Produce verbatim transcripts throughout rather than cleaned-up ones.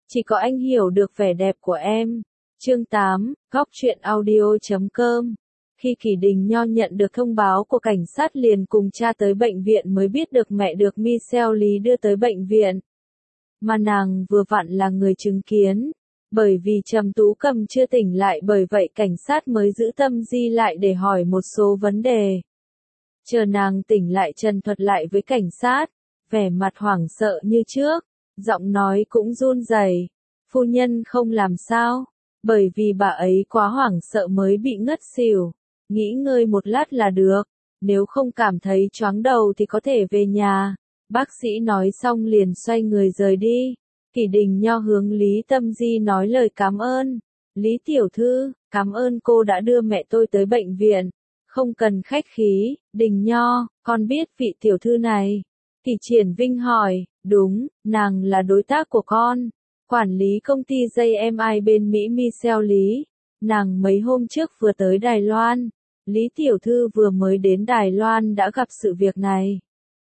Chỉ có anh hiểu được vẻ đẹp của em. Chương tám, góc truyện audio chấm com. Khi Kỷ Đình Nho nhận được thông báo của cảnh sát liền cùng cha tới bệnh viện mới biết được mẹ được Michelle Lý đưa tới bệnh viện. Mà nàng vừa vặn là người chứng kiến. Bởi vì Trầm Tú Cầm chưa tỉnh lại bởi vậy cảnh sát mới giữ Tâm Di lại để hỏi một số vấn đề. Chờ nàng tỉnh lại trần thuật lại với cảnh sát, vẻ mặt hoảng sợ như trước, giọng nói cũng run rẩy. Phu nhân không làm sao, bởi vì bà ấy quá hoảng sợ mới bị ngất xỉu. Nghỉ ngơi một lát là được, nếu không cảm thấy choáng đầu thì có thể về nhà. Bác sĩ nói xong liền xoay người rời đi. Kỷ Đình Nho hướng Lý Tâm Di nói lời cảm ơn. Lý tiểu thư, cảm ơn cô đã đưa mẹ tôi tới bệnh viện. Không cần khách khí, Đình Nho, con biết vị tiểu thư này. Kỷ Triển Vinh hỏi, đúng, nàng là đối tác của con. Quản lý công ty gi em i bên Mỹ Michelle Lý. Nàng mấy hôm trước vừa tới Đài Loan. Lý tiểu thư vừa mới đến Đài Loan đã gặp sự việc này.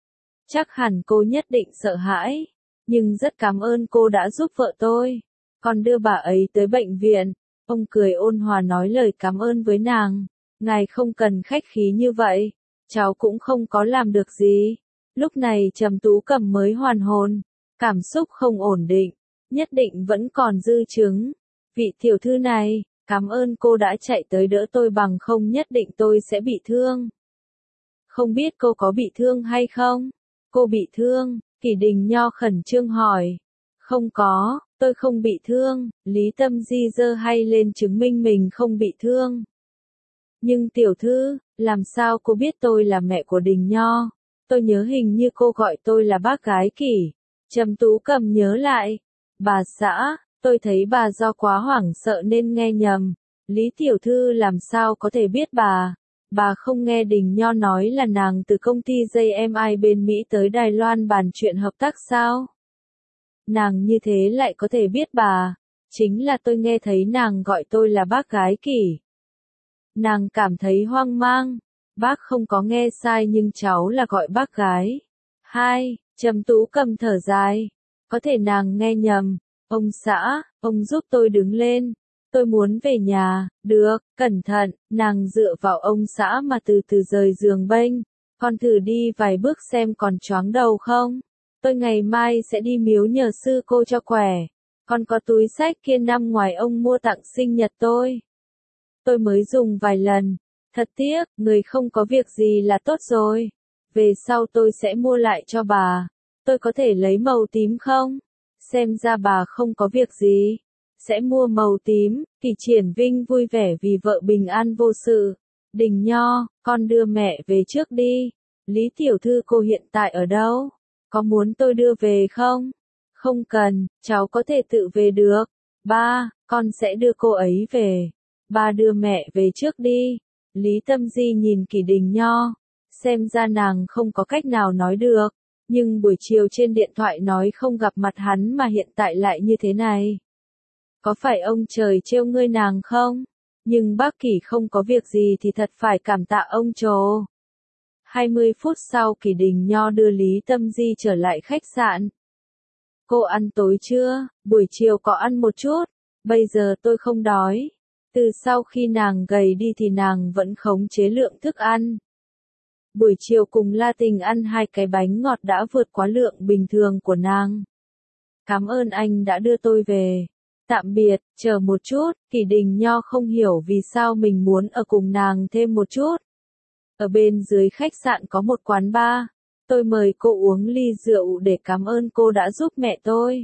Chắc hẳn cô nhất định sợ hãi. Nhưng rất cảm ơn cô đã giúp vợ tôi. Con đưa bà ấy tới bệnh viện. Ông cười ôn hòa nói lời cảm ơn với nàng. Ngài không cần khách khí như vậy. Cháu cũng không có làm được gì. Lúc này Trầm Tú Cầm mới hoàn hồn. Cảm xúc không ổn định. Nhất định vẫn còn dư chứng. Vị tiểu thư này, cảm ơn cô đã chạy tới đỡ tôi bằng không nhất định tôi sẽ bị thương. Không biết cô có bị thương hay không? Cô bị thương, Kỷ Đình Nho khẩn trương hỏi. Không có, tôi không bị thương, Lý Tâm Di giơ hay lên chứng minh mình không bị thương. Nhưng tiểu thư, làm sao cô biết tôi là mẹ của Đình Nho? Tôi nhớ hình như cô gọi tôi là bác gái Kỷ. Trầm Tú Cầm nhớ lại. Bà xã, tôi thấy bà do quá hoảng sợ nên nghe nhầm. Lý tiểu thư làm sao có thể biết bà? Bà không nghe Đình Nho nói là nàng từ công ty gi em i bên Mỹ tới Đài Loan bàn chuyện hợp tác sao? Nàng như thế lại có thể biết bà. Chính là tôi nghe thấy nàng gọi tôi là bác gái Kỷ. Nàng cảm thấy hoang mang. Bác không có nghe sai nhưng cháu là gọi bác gái. Hai, Trầm Tú Cầm thở dài. Có thể nàng nghe nhầm. Ông xã, ông giúp tôi đứng lên. Tôi muốn về nhà. Được, cẩn thận. Nàng dựa vào ông xã mà từ từ rời giường bênh. Con thử đi vài bước xem còn choáng đầu không. Tôi ngày mai sẽ đi miếu nhờ sư cô cho khỏe. Con có túi xách kia năm ngoài ông mua tặng sinh nhật tôi. Tôi mới dùng vài lần. Thật tiếc, người không có việc gì là tốt rồi. Về sau tôi sẽ mua lại cho bà. Tôi có thể lấy màu tím không? Xem ra bà không có việc gì. Sẽ mua màu tím. Kỷ Triển Vinh vui vẻ vì vợ bình an vô sự. Đình Nho, con đưa mẹ về trước đi. Lý tiểu thư cô hiện tại ở đâu? Có muốn tôi đưa về không? Không cần, cháu có thể tự về được. Ba, con sẽ đưa cô ấy về. Ba đưa mẹ về trước đi. Lý Tâm Di nhìn Kỷ Đình Nho. Xem ra nàng không có cách nào nói được. Nhưng buổi chiều trên điện thoại nói không gặp mặt hắn mà hiện tại lại như thế này. Có phải ông trời trêu ngươi nàng không? Nhưng bác Kỷ không có việc gì thì thật phải cảm tạ ông trồ. hai mươi phút sau Kỷ Đình Nho đưa Lý Tâm Di trở lại khách sạn. Cô ăn tối chưa? Buổi chiều có ăn một chút. Bây giờ tôi không đói. Từ sau khi nàng gầy đi thì nàng vẫn khống chế lượng thức ăn. Buổi chiều cùng La Tình ăn hai cái bánh ngọt đã vượt quá lượng bình thường của nàng. Cảm ơn anh đã đưa tôi về. Tạm biệt, chờ một chút, Kỷ Đình Nho không hiểu vì sao mình muốn ở cùng nàng thêm một chút. Ở bên dưới khách sạn có một quán bar. Tôi mời cô uống ly rượu để cảm ơn cô đã giúp mẹ tôi.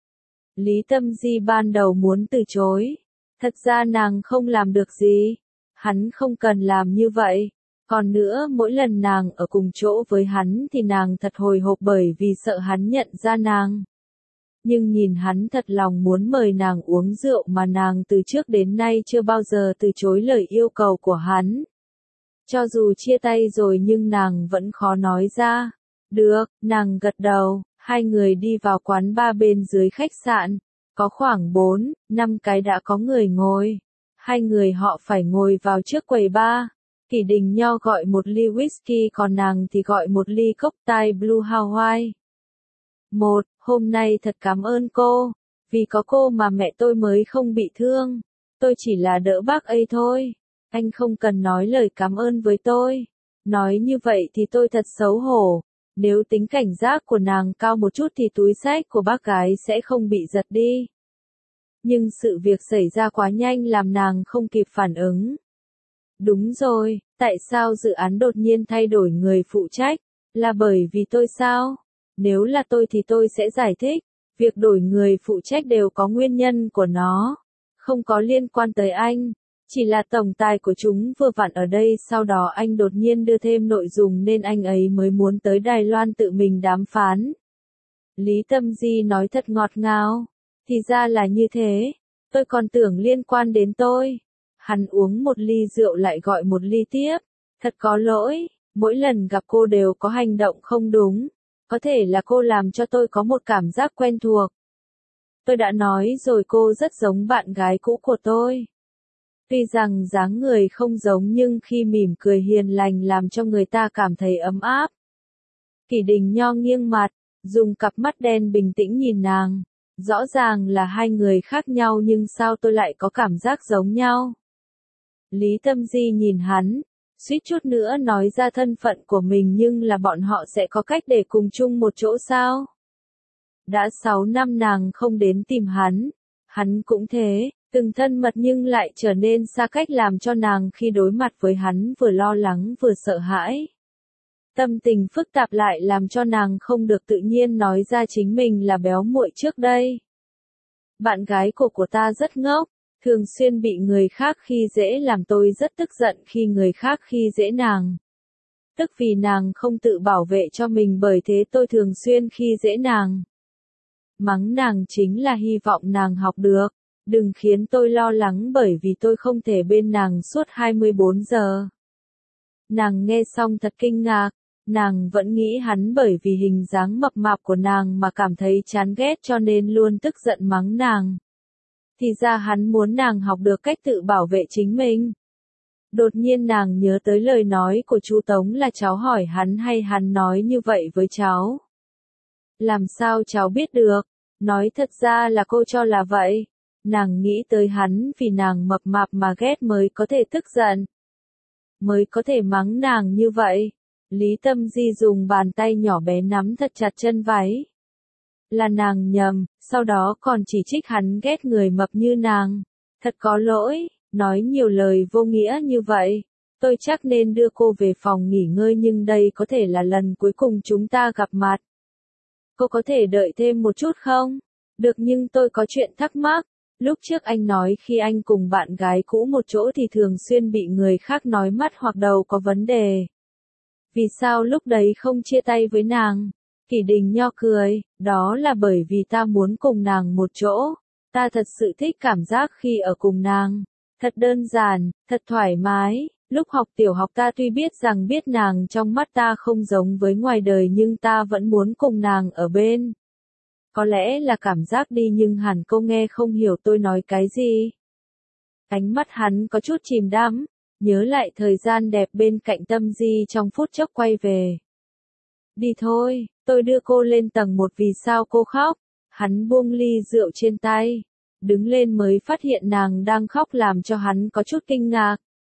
Lý Tâm Di ban đầu muốn từ chối. Thật ra nàng không làm được gì. Hắn không cần làm như vậy. Còn nữa mỗi lần nàng ở cùng chỗ với hắn thì nàng thật hồi hộp bởi vì sợ hắn nhận ra nàng. Nhưng nhìn hắn thật lòng muốn mời nàng uống rượu mà nàng từ trước đến nay chưa bao giờ từ chối lời yêu cầu của hắn. Cho dù chia tay rồi nhưng nàng vẫn khó nói ra. Được, nàng gật đầu, hai người đi vào quán bar bên dưới khách sạn. Có khoảng bốn, năm cái đã có người ngồi. Hai người họ phải ngồi vào trước quầy bar. Kỷ Đình Nho gọi một ly whisky còn nàng thì gọi một ly cocktail Blue Hawaii. Một, hôm nay thật cảm ơn cô. Vì có cô mà mẹ tôi mới không bị thương. Tôi chỉ là đỡ bác ấy thôi. Anh không cần nói lời cảm ơn với tôi. Nói như vậy thì tôi thật xấu hổ. Nếu tính cảnh giác của nàng cao một chút thì túi xách của bác gái sẽ không bị giật đi. Nhưng sự việc xảy ra quá nhanh làm nàng không kịp phản ứng. Đúng rồi, tại sao dự án đột nhiên thay đổi người phụ trách? Là bởi vì tôi sao? Nếu là tôi thì tôi sẽ giải thích. Việc đổi người phụ trách đều có nguyên nhân của nó. Không có liên quan tới anh. Chỉ là tổng tài của chúng vừa vặn ở đây, sau đó anh đột nhiên đưa thêm nội dung nên anh ấy mới muốn tới Đài Loan tự mình đàm phán. Lý Tâm Di nói thật ngọt ngào. Thì ra là như thế. Tôi còn tưởng liên quan đến tôi. Hắn uống một ly rượu lại gọi một ly tiếp. Thật có lỗi, mỗi lần gặp cô đều có hành động không đúng. Có thể là cô làm cho tôi có một cảm giác quen thuộc. Tôi đã nói rồi, cô rất giống bạn gái cũ của tôi. Tuy rằng dáng người không giống nhưng khi mỉm cười hiền lành làm cho người ta cảm thấy ấm áp. Kỷ Đình Nho nghiêng mặt, dùng cặp mắt đen bình tĩnh nhìn nàng. Rõ ràng là hai người khác nhau nhưng sao tôi lại có cảm giác giống nhau? Lý Tâm Di nhìn hắn, suýt chút nữa nói ra thân phận của mình, nhưng là bọn họ sẽ có cách để cùng chung một chỗ sao? Đã sáu năm nàng không đến tìm hắn, hắn cũng thế, từng thân mật nhưng lại trở nên xa cách làm cho nàng khi đối mặt với hắn vừa lo lắng vừa sợ hãi. Tâm tình phức tạp lại làm cho nàng không được tự nhiên nói ra chính mình là béo muội trước đây. Bạn gái của của ta rất ngốc, thường xuyên bị người khác khi dễ làm tôi rất tức giận khi người khác khi dễ nàng. Tức vì nàng không tự bảo vệ cho mình, bởi thế tôi thường xuyên khi dễ nàng. Mắng nàng chính là hy vọng nàng học được, đừng khiến tôi lo lắng bởi vì tôi không thể bên nàng suốt hai mươi bốn giờ. Nàng nghe xong thật kinh ngạc, nàng vẫn nghĩ hắn bởi vì hình dáng mập mạp của nàng mà cảm thấy chán ghét cho nên luôn tức giận mắng nàng. Thì ra hắn muốn nàng học được cách tự bảo vệ chính mình. Đột nhiên nàng nhớ tới lời nói của chú Tống là cháu hỏi hắn hay hắn nói như vậy với cháu. Làm sao cháu biết được? Nói thật ra là cô cho là vậy. Nàng nghĩ tới hắn vì nàng mập mạp mà ghét mới có thể tức giận. Mới có thể mắng nàng như vậy. Lý Tâm Di dùng bàn tay nhỏ bé nắm thật chặt chân váy. Là nàng nhầm, sau đó còn chỉ trích hắn ghét người mập như nàng. Thật có lỗi, nói nhiều lời vô nghĩa như vậy. Tôi chắc nên đưa cô về phòng nghỉ ngơi, nhưng đây có thể là lần cuối cùng chúng ta gặp mặt. Cô có thể đợi thêm một chút không? Được, nhưng tôi có chuyện thắc mắc. Lúc trước anh nói khi anh cùng bạn gái cũ một chỗ thì thường xuyên bị người khác nói mắt hoặc đầu có vấn đề. Vì sao lúc đấy không chia tay với nàng? Kỷ Đình Nho cười, đó là bởi vì ta muốn cùng nàng một chỗ. Ta thật sự thích cảm giác khi ở cùng nàng. Thật đơn giản, thật thoải mái. Lúc học tiểu học ta tuy biết rằng biết nàng trong mắt ta không giống với ngoài đời, nhưng ta vẫn muốn cùng nàng ở bên. Có lẽ là cảm giác đi, nhưng hẳn cô nghe không hiểu tôi nói cái gì. Ánh mắt hắn có chút chìm đắm, nhớ lại thời gian đẹp bên cạnh Tâm Di trong phút chốc quay về. Đi thôi, tôi đưa cô lên tầng một. Vì sao cô khóc? Hắn buông ly rượu trên tay, đứng lên mới phát hiện nàng đang khóc làm cho hắn có chút kinh ngạc.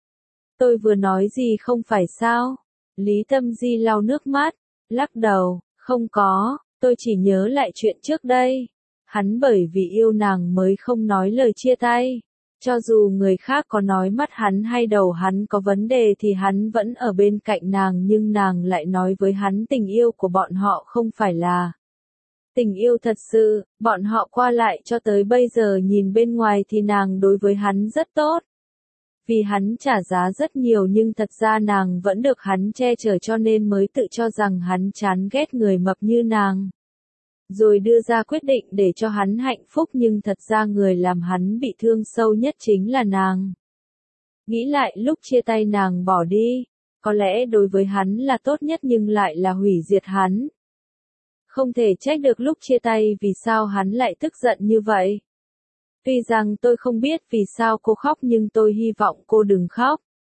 Tôi vừa nói gì không phải sao? Lý Tâm Di lau nước mắt, lắc đầu, không có, tôi chỉ nhớ lại chuyện trước đây. Hắn bởi vì yêu nàng mới không nói lời chia tay. Cho dù người khác có nói mắt hắn hay đầu hắn có vấn đề thì hắn vẫn ở bên cạnh nàng, nhưng nàng lại nói với hắn tình yêu của bọn họ không phải là tình yêu thật sự. Bọn họ qua lại cho tới bây giờ, nhìn bên ngoài thì nàng đối với hắn rất tốt. Vì hắn trả giá rất nhiều, nhưng thật ra nàng vẫn được hắn che chở cho nên mới tự cho rằng hắn chán ghét người mập như nàng. Rồi đưa ra quyết định để cho hắn hạnh phúc, nhưng thật ra người làm hắn bị thương sâu nhất chính là nàng. Nghĩ lại lúc chia tay nàng bỏ đi, có lẽ đối với hắn là tốt nhất nhưng lại là hủy diệt hắn. Không thể trách được lúc chia tay vì sao hắn lại tức giận như vậy. Tuy rằng tôi không biết vì sao cô khóc, nhưng tôi hy vọng cô đừng khóc.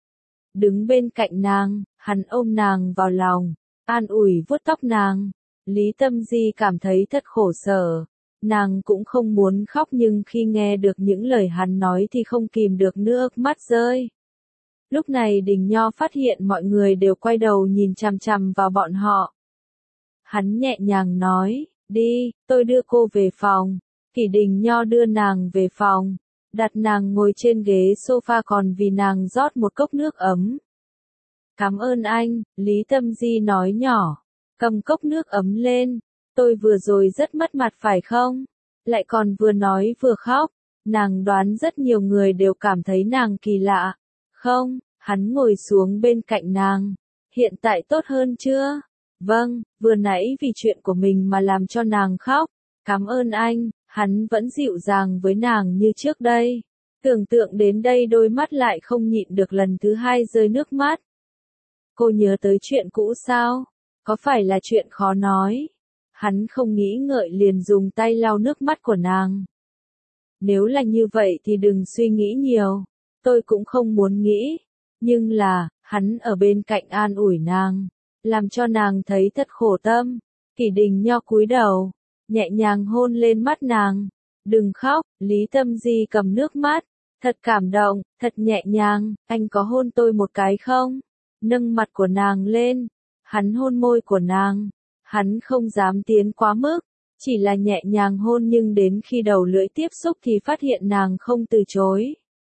Đứng bên cạnh nàng, hắn ôm nàng vào lòng, an ủi vuốt tóc nàng. Lý Tâm Di cảm thấy thật khổ sở. Nàng cũng không muốn khóc nhưng khi nghe được những lời hắn nói thì không kìm được nước mắt rơi. Lúc này Đình Nho phát hiện mọi người đều quay đầu nhìn chằm chằm vào bọn họ. Hắn nhẹ nhàng nói, đi, tôi đưa cô về phòng. Kỷ Đình Nho đưa nàng về phòng, đặt nàng ngồi trên ghế sofa còn vì nàng rót một cốc nước ấm. Cảm ơn anh, Lý Tâm Di nói nhỏ, cầm cốc nước ấm lên. Tôi vừa rồi rất mất mặt phải không? Lại còn vừa nói vừa khóc. Nàng đoán rất nhiều người đều cảm thấy nàng kỳ lạ. Không, hắn ngồi xuống bên cạnh nàng. Hiện tại tốt hơn chưa? Vâng, vừa nãy vì chuyện của mình mà làm cho nàng khóc. Cảm ơn anh, hắn vẫn dịu dàng với nàng như trước đây. Tưởng tượng đến đây đôi mắt lại không nhịn được lần thứ hai rơi nước mắt. Cô nhớ tới chuyện cũ sao? Có phải là chuyện khó nói? Hắn không nghĩ ngợi liền dùng tay lau nước mắt của nàng. Nếu là như vậy thì đừng suy nghĩ nhiều. Tôi cũng không muốn nghĩ. Nhưng là, hắn ở bên cạnh an ủi nàng. Làm cho nàng thấy thật khổ tâm. Kỷ Đình Nho cúi đầu. Nhẹ nhàng hôn lên mắt nàng. Đừng khóc, Lý Tâm Di cầm nước mắt. Thật cảm động, thật nhẹ nhàng. Anh có hôn tôi một cái không? Nâng mặt của nàng lên. Hắn hôn môi của nàng. Hắn không dám tiến quá mức, chỉ là nhẹ nhàng hôn nhưng đến khi đầu lưỡi tiếp xúc thì phát hiện nàng không từ chối.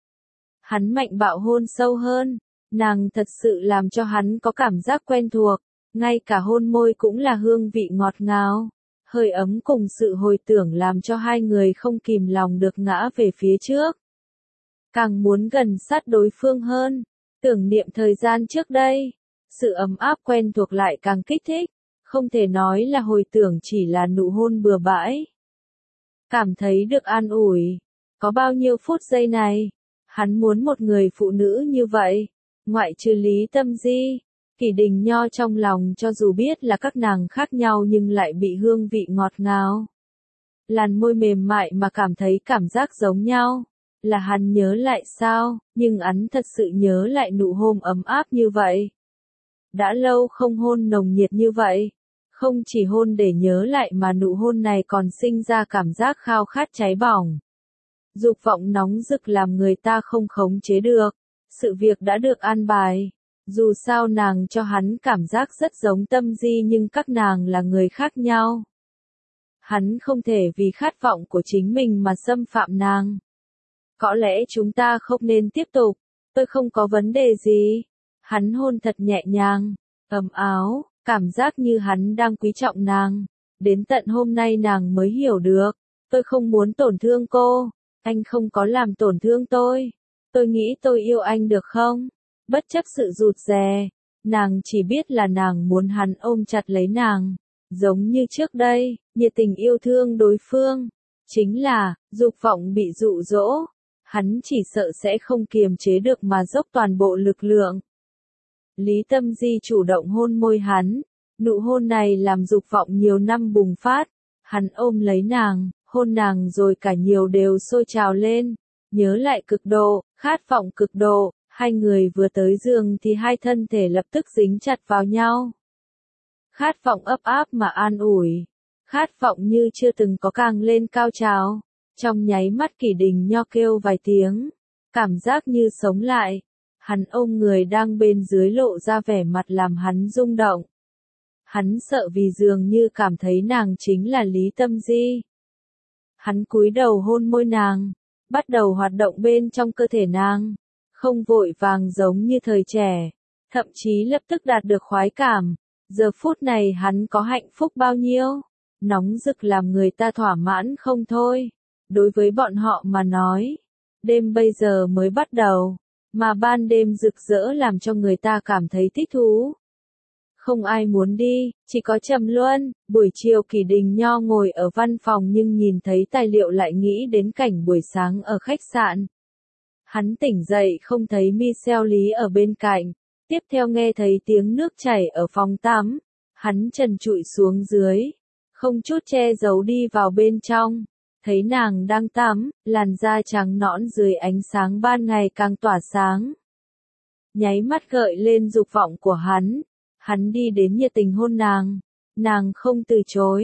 Hắn mạnh bạo hôn sâu hơn, nàng thật sự làm cho hắn có cảm giác quen thuộc, ngay cả hôn môi cũng là hương vị ngọt ngào. Hơi ấm cùng sự hồi tưởng làm cho hai người không kìm lòng được ngã về phía trước. Càng muốn gần sát đối phương hơn, tưởng niệm thời gian trước đây, sự ấm áp quen thuộc lại càng kích thích. Không thể nói là hồi tưởng chỉ là nụ hôn bừa bãi. Cảm thấy được an ủi. Có bao nhiêu phút giây này, hắn muốn một người phụ nữ như vậy. Ngoại trừ Lý Tâm Di, Kỷ Đình Nho trong lòng cho dù biết là các nàng khác nhau nhưng lại bị hương vị ngọt ngào. Làn môi mềm mại mà cảm thấy cảm giác giống nhau. Là hắn nhớ lại sao, nhưng hắn thật sự nhớ lại nụ hôn ấm áp như vậy. Đã lâu không hôn nồng nhiệt như vậy. Không chỉ hôn để nhớ lại mà nụ hôn này còn sinh ra cảm giác khao khát cháy bỏng. Dục vọng nóng rực làm người ta không khống chế được. Sự việc đã được an bài. Dù sao nàng cho hắn cảm giác rất giống Tâm Di nhưng các nàng là người khác nhau. Hắn không thể vì khát vọng của chính mình mà xâm phạm nàng. Có lẽ chúng ta không nên tiếp tục. Tôi không có vấn đề gì. Hắn hôn thật nhẹ nhàng, ấm áo. Cảm giác như hắn đang quý trọng nàng. Đến tận hôm nay nàng mới hiểu được. Tôi không muốn tổn thương cô. Anh không có làm tổn thương tôi. Tôi nghĩ tôi yêu anh được không? Bất chấp sự rụt rè. Nàng chỉ biết là nàng muốn hắn ôm chặt lấy nàng. Giống như trước đây, nhiệt tình yêu thương đối phương. Chính là, dục vọng bị dụ dỗ. Hắn chỉ sợ sẽ không kiềm chế được mà dốc toàn bộ lực lượng. Lý Tâm Di chủ động hôn môi hắn, nụ hôn này làm dục vọng nhiều năm bùng phát, hắn ôm lấy nàng, hôn nàng rồi cả nhiều đều sôi trào lên, nhớ lại cực độ, khát vọng cực độ, hai người vừa tới giường thì hai thân thể lập tức dính chặt vào nhau. Khát vọng ấp áp mà an ủi, khát vọng như chưa từng có càng lên cao trào, trong nháy mắt Kỷ Đình Nho kêu vài tiếng, cảm giác như sống lại. Hắn ôm người đang bên dưới lộ ra vẻ mặt làm hắn rung động. Hắn sợ vì dường như cảm thấy nàng chính là Lý Tâm Di. Hắn cúi đầu hôn môi nàng, bắt đầu hoạt động bên trong cơ thể nàng, không vội vàng giống như thời trẻ, thậm chí lập tức đạt được khoái cảm. Giờ phút này hắn có hạnh phúc bao nhiêu, nóng rực làm người ta thỏa mãn không thôi. Đối với bọn họ mà nói, đêm bây giờ mới bắt đầu. Mà ban đêm rực rỡ làm cho người ta cảm thấy thích thú. Không ai muốn đi, chỉ có Trầm Luân. Buổi chiều Kỷ Đình Nho ngồi ở văn phòng nhưng nhìn thấy tài liệu lại nghĩ đến cảnh buổi sáng ở khách sạn. Hắn tỉnh dậy không thấy Michelle Lý ở bên cạnh. Tiếp theo nghe thấy tiếng nước chảy ở phòng tắm. Hắn trần trụi xuống dưới. Không chút che giấu đi vào bên trong. Thấy nàng đang tắm, làn da trắng nõn dưới ánh sáng ban ngày càng tỏa sáng. Nháy mắt gợi lên dục vọng của hắn. Hắn đi đến nhiệt tình hôn nàng. Nàng không từ chối.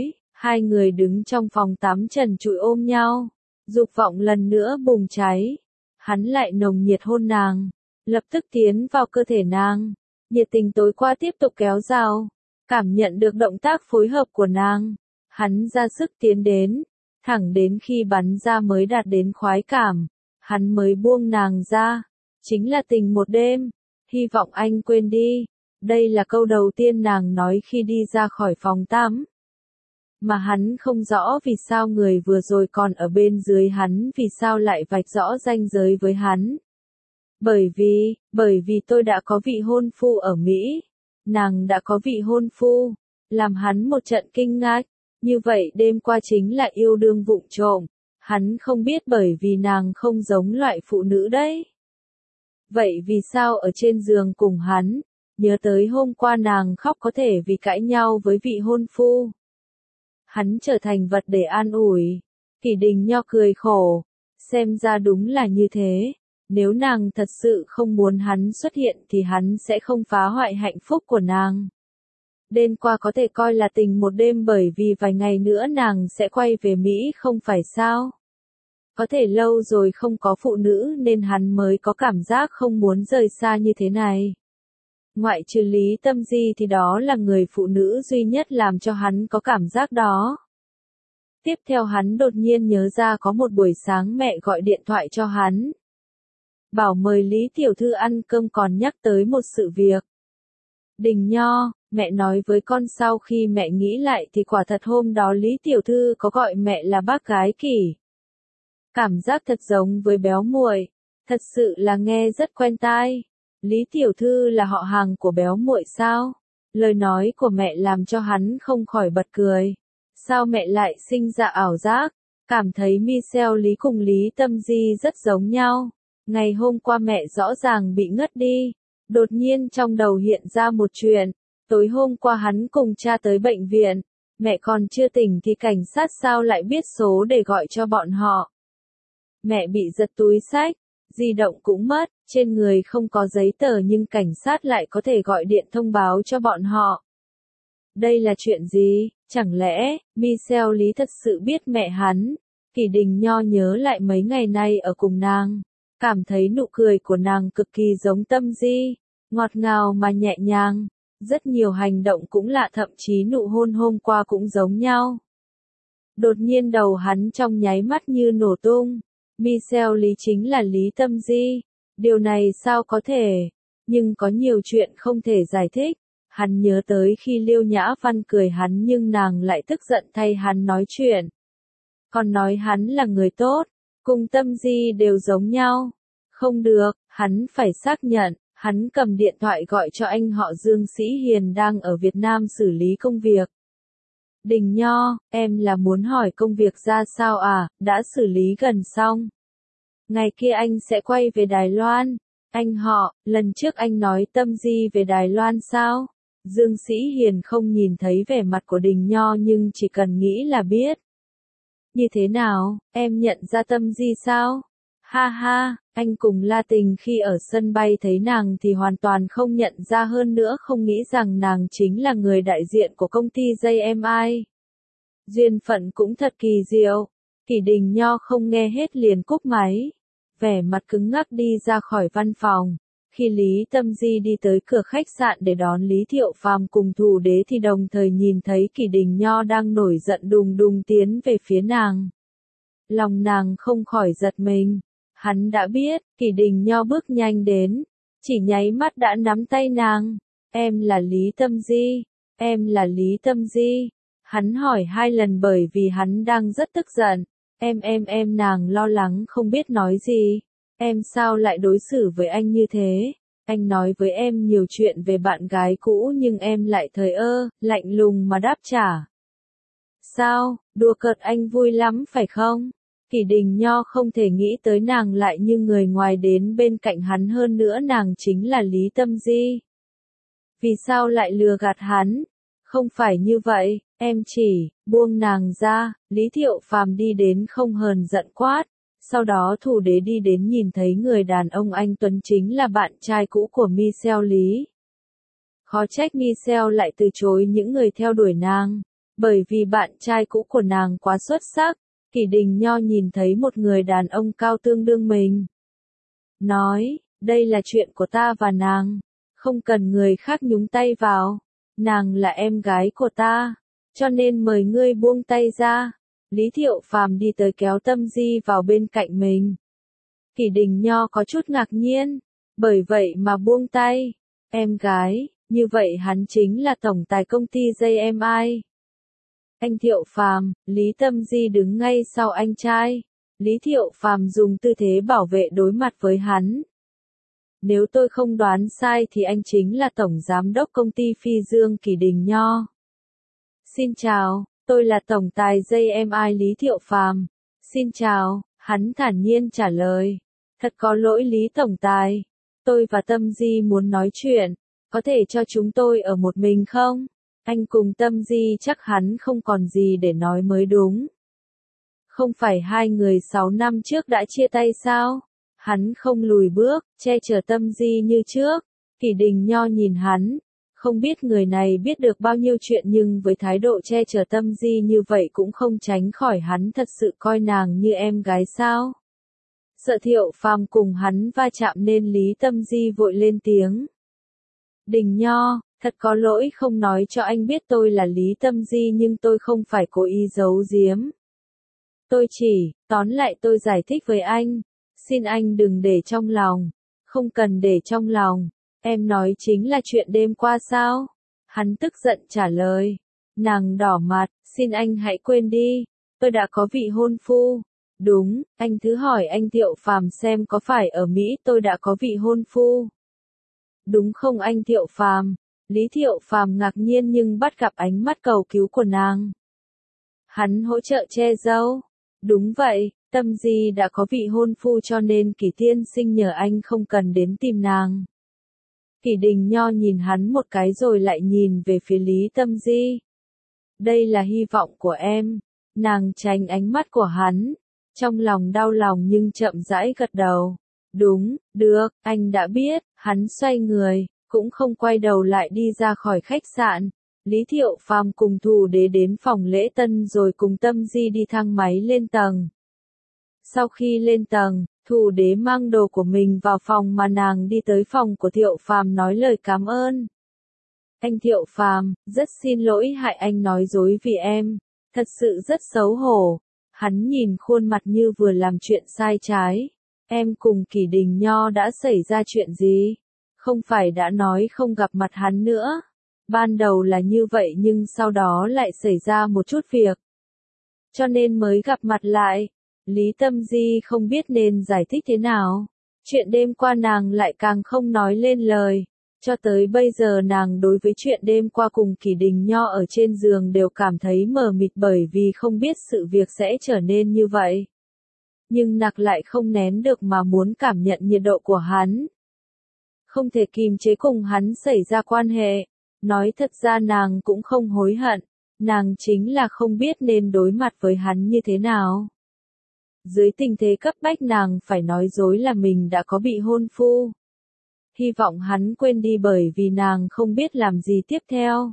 Hai người đứng trong phòng tắm trần trụi ôm nhau, dục vọng lần nữa bùng cháy. Hắn lại nồng nhiệt hôn nàng, lập tức tiến vào cơ thể nàng. Nhiệt tình tối qua tiếp tục kéo dài, cảm nhận được động tác phối hợp của nàng. Hắn ra sức tiến đến, thẳng đến khi bắn ra mới đạt đến khoái cảm, hắn mới buông nàng ra. Chính là tình một đêm, hy vọng anh quên đi. Đây là câu đầu tiên nàng nói khi đi ra khỏi phòng tắm. Mà hắn không rõ vì sao người vừa rồi còn ở bên dưới hắn vì sao lại vạch rõ ranh giới với hắn. Bởi vì, bởi vì tôi đã có vị hôn phu ở Mỹ. Nàng đã có vị hôn phu, làm hắn một trận kinh ngạc. Như vậy đêm qua chính là yêu đương vụng trộm. Hắn không biết bởi vì nàng không giống loại phụ nữ đấy. Vậy vì sao ở trên giường cùng hắn, nhớ tới hôm qua nàng khóc có thể vì cãi nhau với vị hôn phu. Hắn trở thành vật để an ủi. Kỷ Đình Nho cười khổ. Xem ra đúng là như thế. Nếu nàng thật sự không muốn hắn xuất hiện thì hắn sẽ không phá hoại hạnh phúc của nàng. Đêm qua có thể coi là tình một đêm bởi vì vài ngày nữa nàng sẽ quay về Mỹ không phải sao? Có thể lâu rồi không có phụ nữ nên hắn mới có cảm giác không muốn rời xa như thế này. Ngoại trừ Lý Tâm Di thì đó là người phụ nữ duy nhất làm cho hắn có cảm giác đó. Tiếp theo hắn đột nhiên nhớ ra có một buổi sáng mẹ gọi điện thoại cho hắn. Bảo mời Lý Tiểu Thư ăn cơm còn nhắc tới một sự việc. Đình Nho, mẹ nói với con sau khi mẹ nghĩ lại thì quả thật hôm đó Lý Tiểu Thư có gọi mẹ là bác gái Kỷ. Cảm giác thật giống với béo muội, thật sự là nghe rất quen tai. Lý Tiểu Thư là họ hàng của béo muội sao? Lời nói của mẹ làm cho hắn không khỏi bật cười. Sao mẹ lại sinh ra ảo giác, cảm thấy Michelle Lý cùng Lý Tâm Di rất giống nhau. Ngày hôm qua mẹ rõ ràng bị ngất đi. Đột nhiên trong đầu hiện ra một chuyện. Tối hôm qua hắn cùng cha tới bệnh viện. Mẹ còn chưa tỉnh thì cảnh sát sao lại biết số để gọi cho bọn họ. Mẹ bị giật túi xách, di động cũng mất, trên người không có giấy tờ nhưng cảnh sát lại có thể gọi điện thông báo cho bọn họ. Đây là chuyện gì? Chẳng lẽ, Michelle Lý thật sự biết mẹ hắn? Kỷ Đình Nho nhớ lại mấy ngày nay ở cùng nàng. Cảm thấy nụ cười của nàng cực kỳ giống Tâm Di, ngọt ngào mà nhẹ nhàng. Rất nhiều hành động cũng lạ, thậm chí nụ hôn hôm qua cũng giống nhau. Đột nhiên đầu hắn trong nháy mắt như nổ tung. Michelle Lý chính là Lý Tâm Di. Điều này sao có thể? Nhưng có nhiều chuyện không thể giải thích. Hắn nhớ tới khi Liêu Nhã Văn cười hắn nhưng nàng lại tức giận thay hắn nói chuyện. Còn nói hắn là người tốt, cùng Tâm Di đều giống nhau. Không được, hắn phải xác nhận. Hắn cầm điện thoại gọi cho anh họ Dương Sĩ Hiền đang ở Việt Nam xử lý công việc. Đình Nho, em là muốn hỏi công việc ra sao à, đã xử lý gần xong. Ngày kia anh sẽ quay về Đài Loan. Anh họ, lần trước anh nói Tâm Di về Đài Loan sao? Dương Sĩ Hiền không nhìn thấy vẻ mặt của Đình Nho nhưng chỉ cần nghĩ là biết. Như thế nào, em nhận ra Tâm Di sao? Ha ha, anh cùng La Tình khi ở sân bay thấy nàng thì hoàn toàn không nhận ra, hơn nữa không nghĩ rằng nàng chính là người đại diện của công ty gi em i. Duyên phận cũng thật kỳ diệu. Kỷ Đình Nho không nghe hết liền cúp máy. Vẻ mặt cứng ngắc đi ra khỏi văn phòng. Khi Lý Tâm Di đi tới cửa khách sạn để đón Lý Thiệu Phàm cùng Thủ Đế thì đồng thời nhìn thấy Kỷ Đình Nho đang nổi giận đùng đùng tiến về phía nàng. Lòng nàng không khỏi giật mình. Hắn đã biết, Kỷ Đình Nho bước nhanh đến, chỉ nháy mắt đã nắm tay nàng. Em là Lý Tâm Di, em là Lý Tâm Di. Hắn hỏi hai lần bởi vì hắn đang rất tức giận. Em em em nàng lo lắng không biết nói gì. Em sao lại đối xử với anh như thế? Anh nói với em nhiều chuyện về bạn gái cũ nhưng em lại thờ ơ, lạnh lùng mà đáp trả. Sao, đùa cợt anh vui lắm phải không? Kỷ Đình Nho không thể nghĩ tới nàng lại như người ngoài đến bên cạnh hắn, hơn nữa nàng chính là Lý Tâm Di. Vì sao lại lừa gạt hắn? Không phải như vậy, em chỉ, buông nàng ra. Lý Thiệu Phàm đi đến không hờn giận quát. Sau đó Thủ Đế đi đến nhìn thấy người đàn ông anh tuấn chính là bạn trai cũ của Michelle Lý. Khó trách Michelle lại từ chối những người theo đuổi nàng. Bởi vì bạn trai cũ của nàng quá xuất sắc, Kỷ Đình Nho nhìn thấy một người đàn ông cao tương đương mình. Nói, đây là chuyện của ta và nàng, không cần người khác nhúng tay vào. Nàng là em gái của ta, cho nên mời ngươi buông tay ra. Lý Thiệu Phàm đi tới kéo Tâm Di vào bên cạnh mình. Kỷ Đình Nho có chút ngạc nhiên, bởi vậy mà buông tay. Em gái, như vậy hắn chính là tổng tài công ty gi em i. Anh Thiệu Phàm, Lý Tâm Di đứng ngay sau anh trai. Lý Thiệu Phàm dùng tư thế bảo vệ đối mặt với hắn. Nếu tôi không đoán sai thì anh chính là tổng giám đốc công ty Phi Dương Kỷ Đình Nho. Xin chào, tôi là tổng tài gi em i Lý Thiệu Phàm. Xin chào, hắn thản nhiên trả lời. Thật có lỗi Lý tổng tài. Tôi và Tâm Di muốn nói chuyện, có thể cho chúng tôi ở một mình không? Anh cùng Tâm Di chắc hắn không còn gì để nói mới đúng. Không phải hai người sáu năm trước đã chia tay sao? Hắn không lùi bước, che chở Tâm Di như trước. Kỷ Đình Nho nhìn hắn, không biết người này biết được bao nhiêu chuyện nhưng với thái độ che chở Tâm Di như vậy cũng không tránh khỏi hắn thật sự coi nàng như em gái sao. Sợ Thiệu Phàm cùng hắn va chạm nên Lý Tâm Di vội lên tiếng. Đình Nho, thật có lỗi không nói cho anh biết tôi là Lý Tâm Di nhưng tôi không phải cố ý giấu giếm. Tôi chỉ, tóm lại tôi giải thích với anh. Xin anh đừng để trong lòng. Không cần để trong lòng. Em nói chính là chuyện đêm qua sao? Hắn tức giận trả lời. Nàng đỏ mặt, xin anh hãy quên đi. Tôi đã có vị hôn phu. Đúng, anh thứ hỏi anh Thiệu Phàm xem có phải ở Mỹ tôi đã có vị hôn phu. Đúng không anh Thiệu Phàm? Lý Thiệu Phàm ngạc nhiên nhưng bắt gặp ánh mắt cầu cứu của nàng. Hắn hỗ trợ che giấu. Đúng vậy, Tâm Di đã có vị hôn phu cho nên Kỷ tiên sinh nhờ anh không cần đến tìm nàng. Kỷ Đình Nho nhìn hắn một cái rồi lại nhìn về phía Lý Tâm Di. Đây là hy vọng của em. Nàng tránh ánh mắt của hắn. Trong lòng đau lòng nhưng chậm rãi gật đầu. Đúng, được, anh đã biết. Hắn xoay người, cũng không quay đầu lại đi ra khỏi khách sạn. Lý Thiệu Phàm cùng Thủ Đế đến phòng lễ tân rồi cùng Tâm Di đi thang máy lên tầng. Sau khi lên tầng, Thủ Đế mang đồ của mình vào phòng mà nàng đi tới phòng của Thiệu Phàm nói lời cảm ơn. Anh Thiệu Phàm, rất xin lỗi hại anh nói dối vì em, thật sự rất xấu hổ. Hắn nhìn khuôn mặt như vừa làm chuyện sai trái. Em cùng Kỷ Đình Nho đã xảy ra chuyện gì? Không phải đã nói không gặp mặt hắn nữa. Ban đầu là như vậy nhưng sau đó lại xảy ra một chút việc. Cho nên mới gặp mặt lại. Lý Tâm Di không biết nên giải thích thế nào. Chuyện đêm qua nàng lại càng không nói lên lời. Cho tới bây giờ nàng đối với chuyện đêm qua cùng Kỷ Đình Nho ở trên giường đều cảm thấy mờ mịt bởi vì không biết sự việc sẽ trở nên như vậy. Nhưng nàng lại không nén được mà muốn cảm nhận nhiệt độ của hắn. Không thể kìm chế cùng hắn xảy ra quan hệ. Nói thật ra nàng cũng không hối hận. Nàng chính là không biết nên đối mặt với hắn như thế nào. Dưới tình thế cấp bách nàng phải nói dối là mình đã có bị hôn phu. Hy vọng hắn quên đi bởi vì nàng không biết làm gì tiếp theo.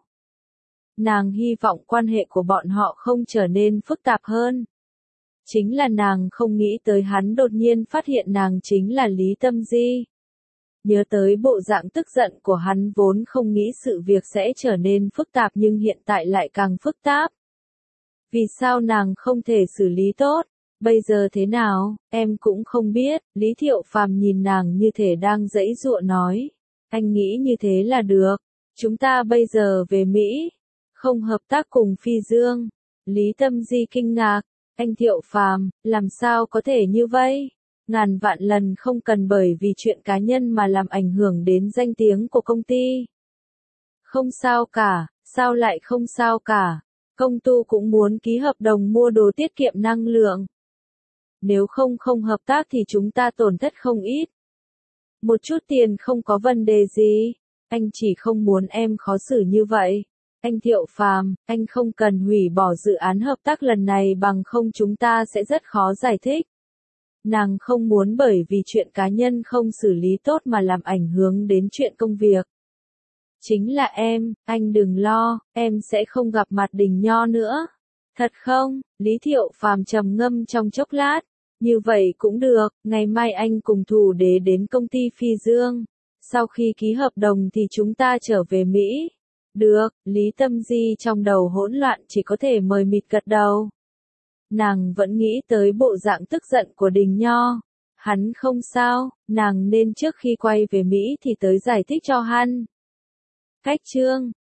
Nàng hy vọng quan hệ của bọn họ không trở nên phức tạp hơn. Chính là nàng không nghĩ tới hắn đột nhiên phát hiện nàng chính là Lý Tâm Di. Nhớ tới bộ dạng tức giận của hắn vốn không nghĩ sự việc sẽ trở nên phức tạp nhưng hiện tại lại càng phức tạp. Vì sao nàng không thể xử lý tốt? Bây giờ thế nào, em cũng không biết. Lý Thiệu Phàm nhìn nàng như thể đang giãy giụa nói. Anh nghĩ như thế là được. Chúng ta bây giờ về Mỹ. Không hợp tác cùng Phi Dương. Lý Tâm Di kinh ngạc. Anh Thiệu Phàm, làm sao có thể như vậy? Ngàn vạn lần không cần bởi vì chuyện cá nhân mà làm ảnh hưởng đến danh tiếng của công ty. Không sao cả, sao lại không sao cả? Công tu cũng muốn ký hợp đồng mua đồ tiết kiệm năng lượng. Nếu không không hợp tác thì chúng ta tổn thất không ít. Một chút tiền không có vấn đề gì. Anh chỉ không muốn em khó xử như vậy. Anh Thiệu Phàm, anh không cần hủy bỏ dự án hợp tác lần này bằng không chúng ta sẽ rất khó giải thích. Nàng không muốn bởi vì chuyện cá nhân không xử lý tốt mà làm ảnh hưởng đến chuyện công việc. Chính là em, anh đừng lo, em sẽ không gặp mặt Đình Nho nữa. Thật không? Lý Thiệu Phàm trầm ngâm trong chốc lát. Như vậy cũng được, ngày mai anh cùng Thủ Đế đến công ty Phi Dương. Sau khi ký hợp đồng thì chúng ta trở về Mỹ. Được, Lý Tâm Di trong đầu hỗn loạn chỉ có thể mời mịt gật đầu. Nàng vẫn nghĩ tới bộ dạng tức giận của Đình Nho. Hắn không sao, nàng nên trước khi quay về Mỹ thì tới giải thích cho hắn. Cách chương